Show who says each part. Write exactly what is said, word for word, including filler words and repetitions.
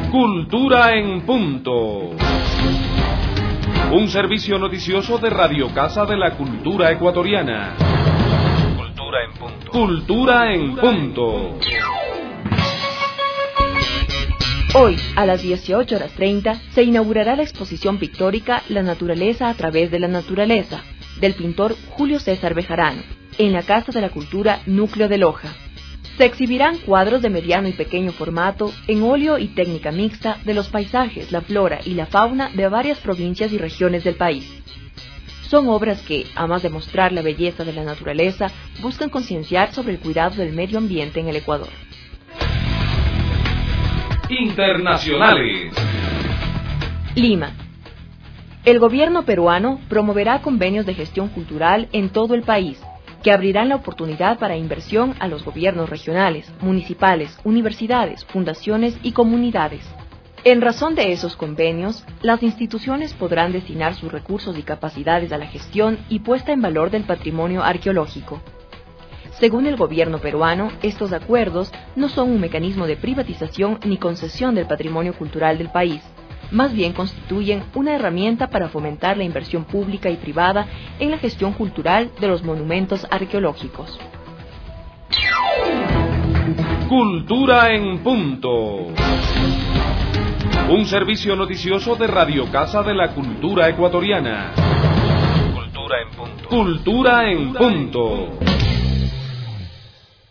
Speaker 1: Cultura en Punto. Un servicio noticioso de Radio Casa de la Cultura Ecuatoriana.
Speaker 2: Cultura en Punto.
Speaker 1: Cultura en Punto.
Speaker 3: Hoy, a las dieciocho horas treinta, se inaugurará la exposición pictórica La Naturaleza a través de la Naturaleza, del pintor Julio César Bejarano, en la Casa de la Cultura Núcleo de Loja. Se exhibirán cuadros de mediano y pequeño formato, en óleo y técnica mixta, de los paisajes, la flora y la fauna de varias provincias y regiones del país. Son obras que, a más de mostrar la belleza de la naturaleza, buscan concienciar sobre el cuidado del medio ambiente en el Ecuador.
Speaker 1: Internacionales.
Speaker 3: Lima. El gobierno peruano promoverá convenios de gestión cultural en todo el país, que abrirán la oportunidad para inversión a los gobiernos regionales, municipales, universidades, fundaciones y comunidades. En razón de esos convenios, las instituciones podrán destinar sus recursos y capacidades a la gestión y puesta en valor del patrimonio arqueológico. Según el gobierno peruano, estos acuerdos no son un mecanismo de privatización ni concesión del patrimonio cultural del país. Más bien constituyen una herramienta para fomentar la inversión pública y privada en la gestión cultural de los monumentos arqueológicos.
Speaker 1: Cultura en Punto. Un servicio noticioso de Radio Casa de la Cultura Ecuatoriana.
Speaker 2: Cultura en Punto.
Speaker 1: Cultura en Punto.